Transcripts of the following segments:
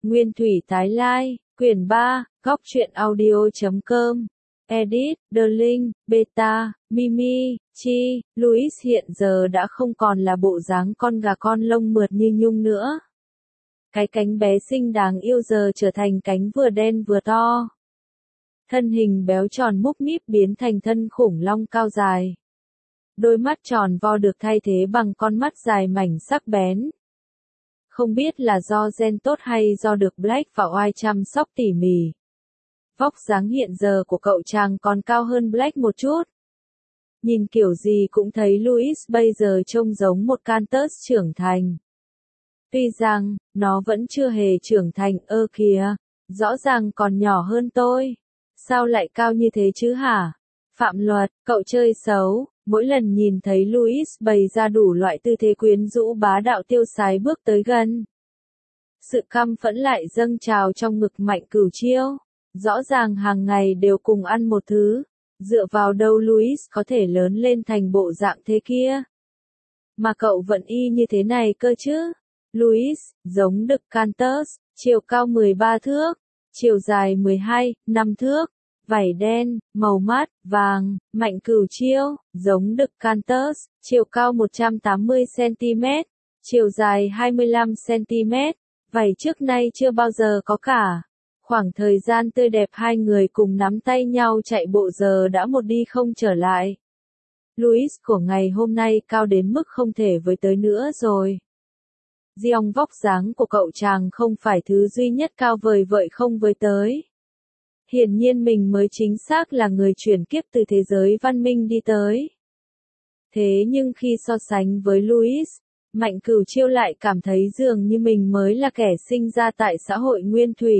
Nguyên thủy tái lai, quyển 3, góc truyện audio.com. Edit, Darling, Beta, Mimi, Chi, Louis hiện giờ đã không còn là bộ dáng con gà con lông mượt như nhung nữa. Cái cánh bé xinh đáng yêu giờ trở thành cánh vừa đen vừa to. Thân hình béo tròn múp míp biến thành thân khủng long cao dài. Đôi mắt tròn vo được thay thế bằng con mắt dài mảnh sắc bén. Không biết là do gen tốt hay do được Black và White chăm sóc tỉ mỉ. Vóc dáng hiện giờ của cậu chàng còn cao hơn Black một chút. Nhìn kiểu gì cũng thấy Louis bây giờ trông giống một Cantus trưởng thành. Tuy rằng, nó vẫn chưa hề trưởng thành, kìa, rõ ràng còn nhỏ hơn tôi. Sao lại cao như thế chứ hả? Phạm Luật, cậu chơi xấu. Mỗi lần nhìn thấy Louis bày ra đủ loại tư thế quyến rũ bá đạo tiêu sái bước tới gần. Sự căm phẫn lại dâng trào trong ngực Mạnh Cửu Chiêu. Rõ ràng hàng ngày đều cùng ăn một thứ. Dựa vào đâu Louis có thể lớn lên thành bộ dạng thế kia? Mà cậu vẫn y như thế này cơ chứ? Louis, giống đực Cantus, chiều cao 13 thước, chiều dài 12,5 thước. Vảy đen, màu mát, vàng. Mạnh Cửu Chiêu, giống đực Cantus, chiều cao 180cm, chiều dài 25cm, vảy trước nay chưa bao giờ có cả. Khoảng thời gian tươi đẹp hai người cùng nắm tay nhau chạy bộ giờ đã một đi không trở lại. Louis của ngày hôm nay cao đến mức không thể với tới nữa rồi. Riêng vóc dáng của cậu chàng không phải thứ duy nhất cao vời vợi không với tới. Hiển nhiên mình mới chính xác là người chuyển kiếp từ thế giới văn minh đi tới. Thế nhưng khi so sánh với Louis, Mạnh Cửu Chiêu lại cảm thấy dường như mình mới là kẻ sinh ra tại xã hội nguyên thủy.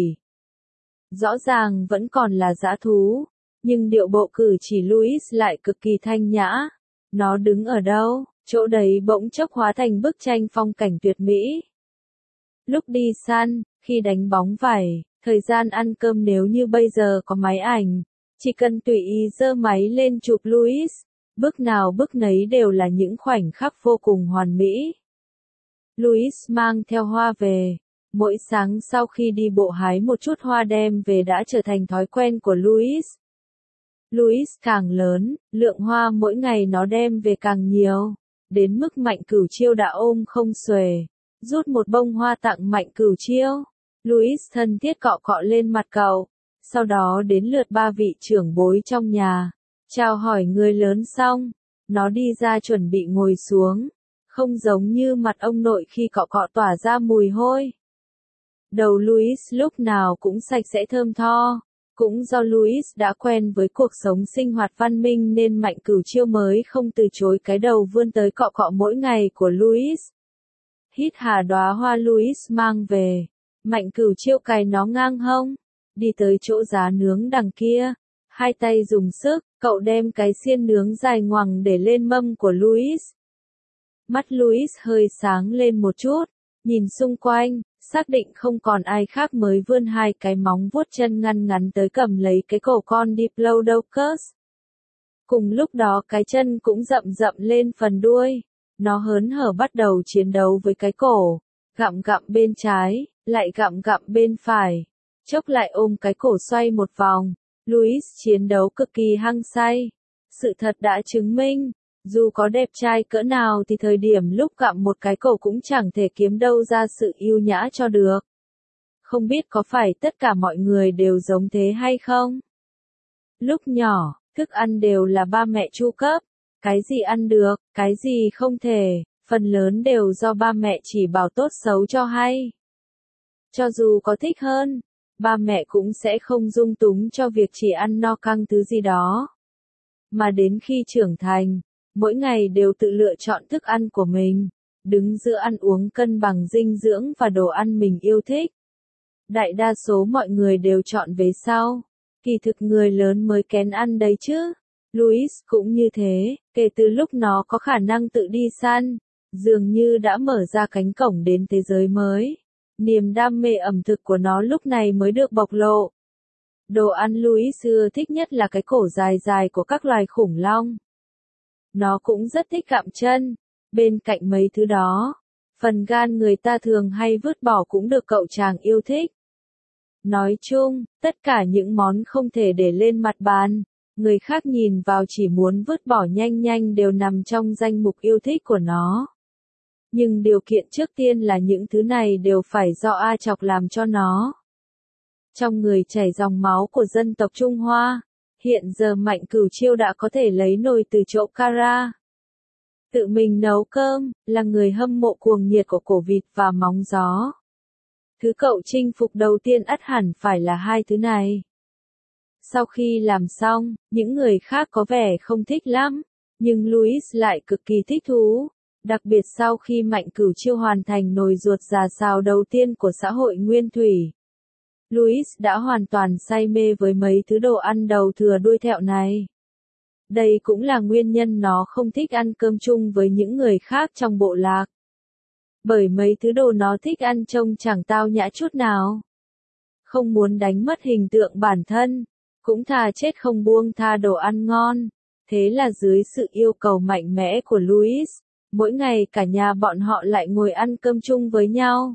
Rõ ràng vẫn còn là dã thú, nhưng điệu bộ cử chỉ Louis lại cực kỳ thanh nhã. Nó đứng ở đâu, chỗ đấy bỗng chốc hóa thành bức tranh phong cảnh tuyệt mỹ. Lúc đi săn, khi đánh bóng vảy, thời gian ăn cơm nếu như bây giờ có máy ảnh, chỉ cần tùy ý giơ máy lên chụp Louis, bước nào bước nấy đều là những khoảnh khắc vô cùng hoàn mỹ. Louis mang theo hoa về. Mỗi sáng sau khi đi bộ hái một chút hoa đem về đã trở thành thói quen của Louis. Louis càng lớn, lượng hoa mỗi ngày nó đem về càng nhiều, đến mức Mạnh Cửu Chiêu đã ôm không xuể, rút một bông hoa tặng Mạnh Cửu Chiêu. Louis thân thiết cọ cọ lên mặt cậu, sau đó đến lượt ba vị trưởng bối trong nhà, chào hỏi người lớn xong, nó đi ra chuẩn bị ngồi xuống, không giống như mặt ông nội khi cọ cọ tỏa ra mùi hôi. Đầu Louis lúc nào cũng sạch sẽ thơm tho, cũng do Louis đã quen với cuộc sống sinh hoạt văn minh nên Mạnh Cửu Chiêu mới không từ chối cái đầu vươn tới cọ cọ mỗi ngày của Louis. Hít hà đóa hoa Louis mang về, Mạnh Cửu Chiêu cài nó ngang hông, đi tới chỗ giá nướng đằng kia, hai tay dùng sức, cậu đem cái xiên nướng dài ngoằng để lên mâm của Louis. Mắt Louis hơi sáng lên một chút, nhìn xung quanh, xác định không còn ai khác mới vươn hai cái móng vuốt chân ngăn ngắn tới cầm lấy cái cổ con Diplodocus. Cùng lúc đó cái chân cũng rậm rậm lên phần đuôi, nó hớn hở bắt đầu chiến đấu với cái cổ, gặm gặm bên trái, lại gặm gặm bên phải, chốc lại ôm cái cổ xoay một vòng. Louis chiến đấu cực kỳ hăng say. Sự thật đã chứng minh, dù có đẹp trai cỡ nào thì thời điểm lúc gặm một cái cổ cũng chẳng thể kiếm đâu ra sự yêu nhã cho được. Không biết có phải tất cả mọi người đều giống thế hay không? Lúc nhỏ, thức ăn đều là ba mẹ chu cấp. Cái gì ăn được, cái gì không thể, phần lớn đều do ba mẹ chỉ bảo tốt xấu cho hay. Cho dù có thích hơn, ba mẹ cũng sẽ không dung túng cho việc chỉ ăn no căng thứ gì đó. Mà đến khi trưởng thành, mỗi ngày đều tự lựa chọn thức ăn của mình, đứng giữa ăn uống cân bằng dinh dưỡng và đồ ăn mình yêu thích. Đại đa số mọi người đều chọn về sau, kỳ thực người lớn mới kén ăn đấy chứ. Louis cũng như thế, kể từ lúc nó có khả năng tự đi săn, dường như đã mở ra cánh cổng đến thế giới mới. Niềm đam mê ẩm thực của nó lúc này mới được bộc lộ. Đồ ăn Louis ưa thích nhất là cái cổ dài dài của các loài khủng long. Nó cũng rất thích gặm chân. Bên cạnh mấy thứ đó, Phần gan người ta thường hay vứt bỏ cũng được cậu chàng yêu thích. Nói chung, tất cả những món không thể để lên mặt bàn, người khác nhìn vào chỉ muốn vứt bỏ nhanh nhanh đều nằm trong danh mục yêu thích của nó. Nhưng điều kiện trước tiên là những thứ này đều phải do A Chọc làm cho nó. Trong người chảy dòng máu của dân tộc Trung Hoa, hiện giờ Mạnh Cửu Chiêu đã có thể lấy nồi từ chỗ Cara. Tự mình nấu cơm, là người hâm mộ cuồng nhiệt của cổ vịt và móng gió. Thứ cậu chinh phục đầu tiên ắt hẳn phải là hai thứ này. Sau khi làm xong, những người khác có vẻ không thích lắm, nhưng Louis lại cực kỳ thích thú. Đặc biệt sau khi Mạnh Cửu Chiêu hoàn thành nồi ruột già xào đầu tiên của xã hội nguyên thủy. Louis đã hoàn toàn say mê với mấy thứ đồ ăn đầu thừa đuôi thẹo này. Đây cũng là nguyên nhân nó không thích ăn cơm chung với những người khác trong bộ lạc. Bởi mấy thứ đồ nó thích ăn trông chẳng tao nhã chút nào. Không muốn đánh mất hình tượng bản thân, cũng thà chết không buông tha đồ ăn ngon. Thế là dưới sự yêu cầu mạnh mẽ của Louis, mỗi ngày cả nhà bọn họ lại ngồi ăn cơm chung với nhau.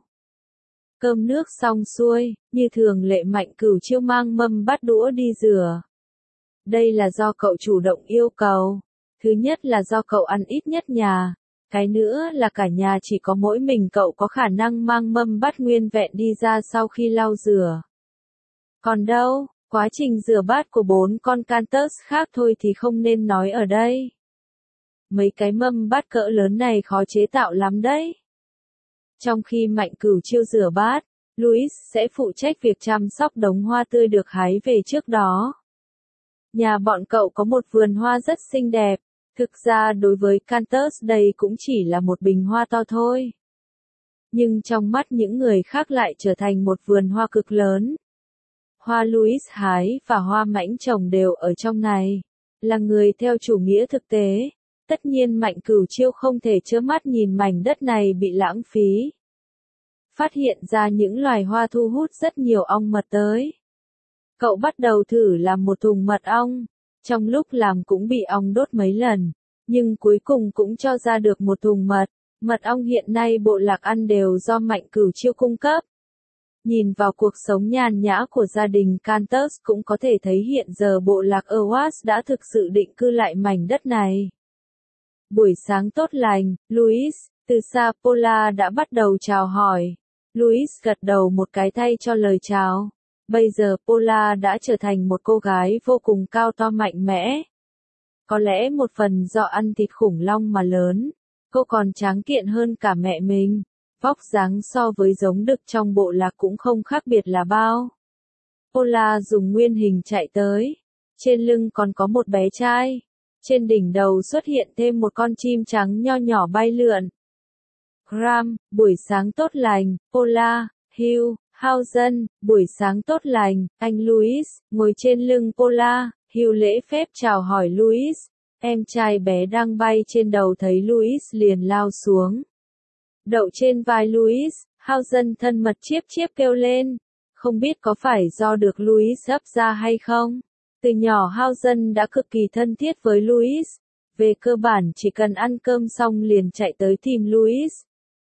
Cơm nước xong xuôi, như thường lệ Mạnh Cửu Chiêu mang mâm bát đũa đi rửa. Đây là do cậu chủ động yêu cầu. Thứ nhất là do cậu ăn ít nhất nhà. Cái nữa là cả nhà chỉ có mỗi mình cậu có khả năng mang mâm bát nguyên vẹn đi ra sau khi lau rửa. Còn đâu, quá trình rửa bát của 4 con Cantus khác thôi thì không nên nói ở đây. Mấy cái mâm bát cỡ lớn này khó chế tạo lắm đấy. Trong khi Mạnh Cửu Chiêu rửa bát, Louis sẽ phụ trách việc chăm sóc đống hoa tươi được hái về trước đó. Nhà bọn cậu có một vườn hoa rất xinh đẹp. Thực ra đối với Cantus đây cũng chỉ là một bình hoa to thôi. Nhưng trong mắt những người khác lại trở thành một vườn hoa cực lớn. Hoa Louis hái và hoa mãnh trồng đều ở trong này. Là người theo chủ nghĩa thực tế, tất nhiên Mạnh Cửu Chiêu không thể trơ mắt nhìn mảnh đất này bị lãng phí. Phát hiện ra những loài hoa thu hút rất nhiều ong mật tới. Cậu bắt đầu thử làm một thùng mật ong. Trong lúc làm cũng bị ong đốt mấy lần, nhưng cuối cùng cũng cho ra được một thùng mật. Mật ong hiện nay bộ lạc ăn đều do Mạnh Cửu Chiêu cung cấp. Nhìn vào cuộc sống nhàn nhã của gia đình Cantus cũng có thể thấy hiện giờ bộ lạc Awas đã thực sự định cư lại mảnh đất này. Buổi sáng tốt lành, Louis, từ xa Paula đã bắt đầu chào hỏi. Louis gật đầu một cái thay cho lời chào. Bây giờ Paula đã trở thành một cô gái vô cùng cao to mạnh mẽ. Có lẽ một phần do ăn thịt khủng long mà lớn, cô còn tráng kiện hơn cả mẹ mình. Vóc dáng so với giống đực trong bộ lạc cũng không khác biệt là bao. Paula dùng nguyên hình chạy tới. Trên lưng còn có một bé trai. Trên đỉnh đầu xuất hiện thêm một con chim trắng nho nhỏ bay lượn. Graham, buổi sáng tốt lành, Paula, Hugh, Housen, buổi sáng tốt lành, anh Louis, ngồi trên lưng Paula, Hugh lễ phép chào hỏi Louis. Em trai bé đang bay trên đầu thấy Louis liền lao xuống. Đậu trên vai Louis, Housen thân mật chiếp chiếp kêu lên. Không biết có phải do được Louis hấp ra hay không? Từ nhỏ Housen đã cực kỳ thân thiết với Louis. Về cơ bản chỉ cần ăn cơm xong liền chạy tới tìm Louis.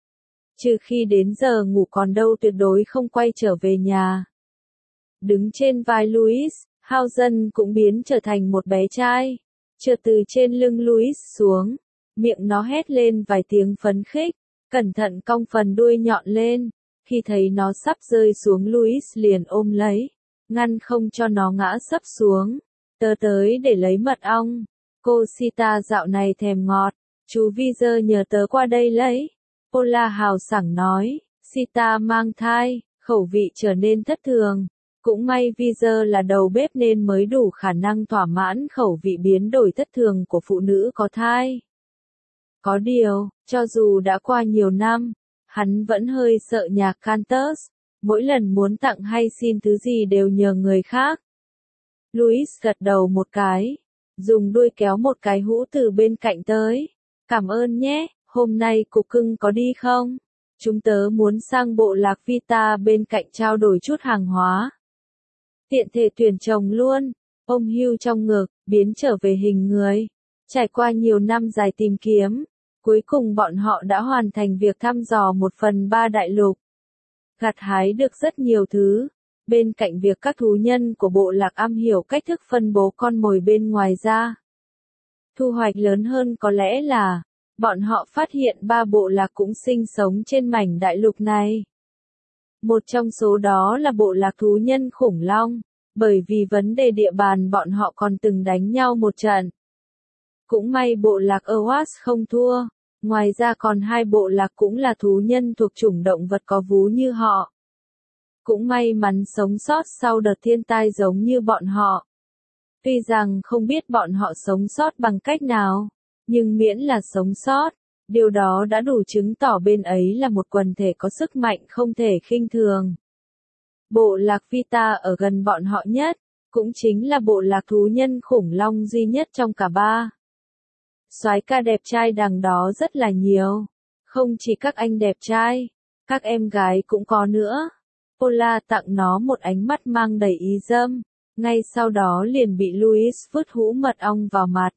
Trừ khi đến giờ ngủ còn đâu tuyệt đối không quay trở về nhà. Đứng trên vai Louis, Housen cũng biến trở thành một bé trai. Trượt từ trên lưng Louis xuống, miệng nó hét lên vài tiếng phấn khích, cẩn thận cong phần đuôi nhọn lên. Khi thấy nó sắp rơi xuống Louis liền ôm lấy, ngăn không cho nó ngã sấp xuống. Tớ tới để lấy mật ong. Cô Sita dạo này thèm ngọt, chú Vizer nhờ tớ qua đây lấy. Paula hào sảng nói, Sita mang thai, khẩu vị trở nên thất thường. Cũng may Vizer là đầu bếp nên mới đủ khả năng thỏa mãn khẩu vị biến đổi thất thường của phụ nữ có thai. Có điều, cho dù đã qua nhiều năm, hắn vẫn hơi sợ nhà Cantus, mỗi lần muốn tặng hay xin thứ gì đều nhờ người khác. Louis gật đầu một cái, dùng đuôi kéo một cái hũ từ bên cạnh tới. Cảm ơn nhé, hôm nay cục cưng có đi không? Chúng tớ muốn sang bộ lạc Vita bên cạnh trao đổi chút hàng hóa. Tiện thể tuyển chồng luôn, ông Hugh trong ngực, biến trở về hình người. Trải qua nhiều năm dài tìm kiếm, Cuối cùng bọn họ đã hoàn thành việc thăm dò 1/3 đại lục. Gặt hái được rất nhiều thứ. Bên cạnh việc các thú nhân của bộ lạc am hiểu cách thức phân bố con mồi bên ngoài ra. Thu hoạch lớn hơn có lẽ là, bọn họ phát hiện 3 bộ lạc cũng sinh sống trên mảnh đại lục này. Một trong số đó là bộ lạc thú nhân khủng long, bởi vì vấn đề địa bàn bọn họ còn từng đánh nhau một trận. Cũng may bộ lạc Awas không thua, ngoài ra còn 2 bộ lạc cũng là thú nhân thuộc chủng động vật có vú như họ. Cũng may mắn sống sót sau đợt thiên tai giống như bọn họ. Tuy rằng không biết bọn họ sống sót bằng cách nào, nhưng miễn là sống sót, điều đó đã đủ chứng tỏ bên ấy là một quần thể có sức mạnh không thể khinh thường. Bộ lạc Vita ở gần bọn họ nhất, cũng chính là bộ lạc thú nhân khủng long duy nhất trong cả 3. Soái ca đẹp trai đằng đó rất là nhiều, không chỉ các anh đẹp trai, các em gái cũng có nữa. Pola tặng nó một ánh mắt mang đầy ý dâm, ngay sau đó liền bị Louis vứt hũ mật ong vào mặt.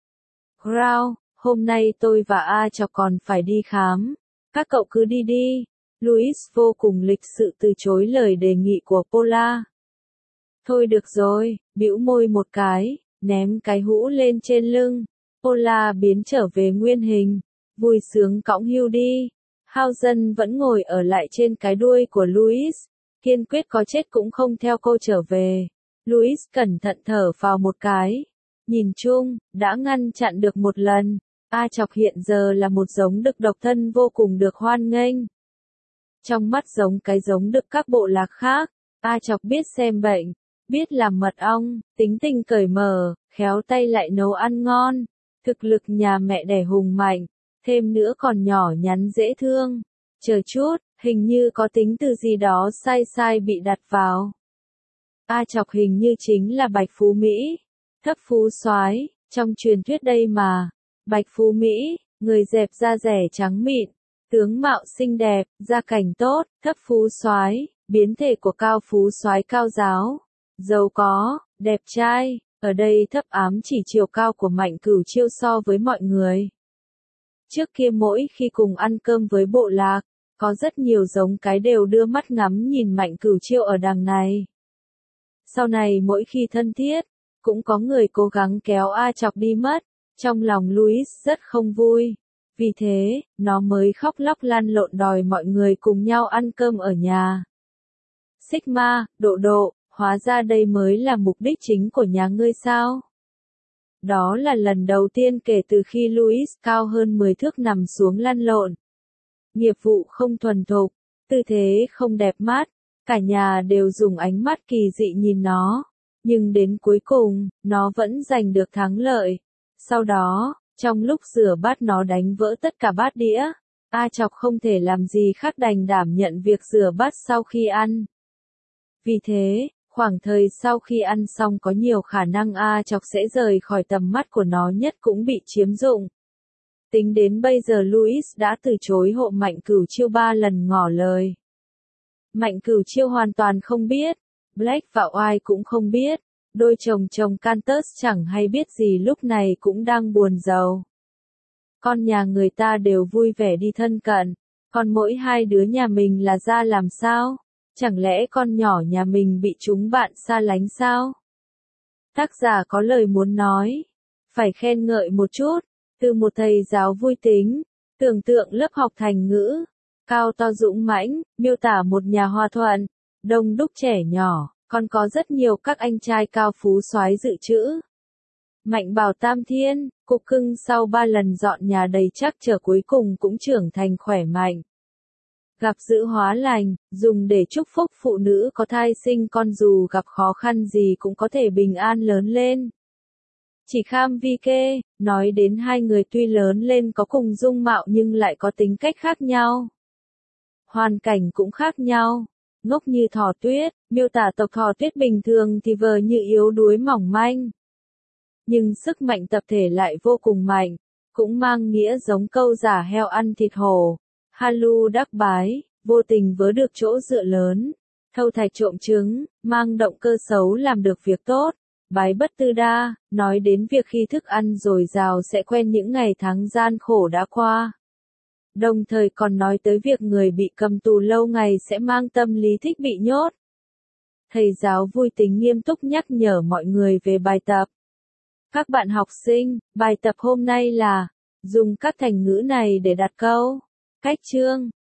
Crow, hôm nay tôi và A Chọc còn phải đi khám, các cậu cứ đi đi. Louis vô cùng lịch sự từ chối lời đề nghị của Pola. Thôi được rồi, bĩu môi một cái, ném cái hũ lên trên lưng. Pola biến trở về nguyên hình, vui sướng cõng hươu đi. Hausen vẫn ngồi ở lại trên cái đuôi của Louis, kiên quyết có chết cũng không theo cô trở về. Louis cẩn thận thở vào một cái. Nhìn chung, đã ngăn chặn được một lần. A Chọc hiện giờ là một giống đực độc thân vô cùng được hoan nghênh. Trong mắt giống đực các bộ lạc khác, A Chọc biết xem bệnh, biết làm mật ong, tính tình cởi mở, khéo tay lại nấu ăn ngon. Thực lực nhà mẹ đẻ hùng mạnh, thêm nữa còn nhỏ nhắn dễ thương. Chờ chút, hình như có tính từ gì đó sai sai bị đặt vào. A Chọc hình như chính là Bạch Phú Mỹ, thấp phú soái, trong truyền thuyết đây mà. Bạch Phú Mỹ, người dẹp da rẻ trắng mịn, tướng mạo xinh đẹp, gia cảnh tốt, thấp phú soái, biến thể của cao phú soái cao giáo, giàu có, đẹp trai. Ở đây thấp ám chỉ chiều cao của Mạnh Cửu Chiêu so với mọi người. Trước kia mỗi khi cùng ăn cơm với bộ lạc, có rất nhiều giống cái đều đưa mắt ngắm nhìn Mạnh Cửu Chiêu ở đằng này. Sau này mỗi khi thân thiết, cũng có người cố gắng kéo A Chọc đi mất, trong lòng Louis rất không vui. Vì thế, nó mới khóc lóc lăn lộn đòi mọi người cùng nhau ăn cơm ở nhà. Sigma, Độ, hóa ra đây mới là mục đích chính của nhà ngươi sao? Đó là lần đầu tiên kể từ khi Louis cao hơn 10 thước nằm xuống lăn lộn. Nghiệp vụ không thuần thục, tư thế không đẹp mắt, cả nhà đều dùng ánh mắt kỳ dị nhìn nó. Nhưng đến cuối cùng, nó vẫn giành được thắng lợi. Sau đó, trong lúc rửa bát nó đánh vỡ tất cả bát đĩa. A Chọc không thể làm gì khác đành đảm nhận việc rửa bát sau khi ăn. Vì thế, khoảng thời sau khi ăn xong có nhiều khả năng A Chọc sẽ rời khỏi tầm mắt của nó nhất cũng bị chiếm dụng. Tính đến bây giờ Louis đã từ chối hộ Mạnh Cửu Chiêu 3 lần ngỏ lời. Mạnh Cửu Chiêu hoàn toàn không biết, Black và White cũng không biết, đôi chồng Cantus chẳng hay biết gì lúc này cũng đang buồn rầu. Con nhà người ta đều vui vẻ đi thân cận, còn mỗi hai đứa nhà mình là ra làm sao? Chẳng lẽ con nhỏ nhà mình bị chúng bạn xa lánh sao? Tác giả có lời muốn nói, phải khen ngợi một chút, từ một thầy giáo vui tính, tưởng tượng lớp học thành ngữ, cao to dũng mãnh, miêu tả một nhà hòa thuận, đông đúc trẻ nhỏ, còn có rất nhiều các anh trai cao phú soái dự trữ. Mạnh Bảo Tam Thiên, cục cưng sau 3 lần dọn nhà đầy trắc trở cuối cùng cũng trưởng thành khỏe mạnh. Gặp dữ hóa lành, dùng để chúc phúc phụ nữ có thai sinh con dù gặp khó khăn gì cũng có thể bình an lớn lên. Chỉ Kham Vi Kê, nói đến hai người tuy lớn lên có cùng dung mạo nhưng lại có tính cách khác nhau. Hoàn cảnh cũng khác nhau. Ngốc như thỏ tuyết, miêu tả tộc thỏ tuyết bình thường thì vờ như yếu đuối mỏng manh. Nhưng sức mạnh tập thể lại vô cùng mạnh, cũng mang nghĩa giống câu giả heo ăn thịt hổ. Halu đắc bái, vô tình vớ được chỗ dựa lớn, thâu thạch trộm trứng, mang động cơ xấu làm được việc tốt, Bái Bất Tư Đa, nói đến việc khi thức ăn dồi dào sẽ quen những ngày tháng gian khổ đã qua. Đồng thời còn nói tới việc người bị cầm tù lâu ngày sẽ mang tâm lý thích bị nhốt. Thầy giáo vui tính nghiêm túc nhắc nhở mọi người về bài tập. Các bạn học sinh, bài tập hôm nay là dùng các thành ngữ này để đặt câu. Cách chương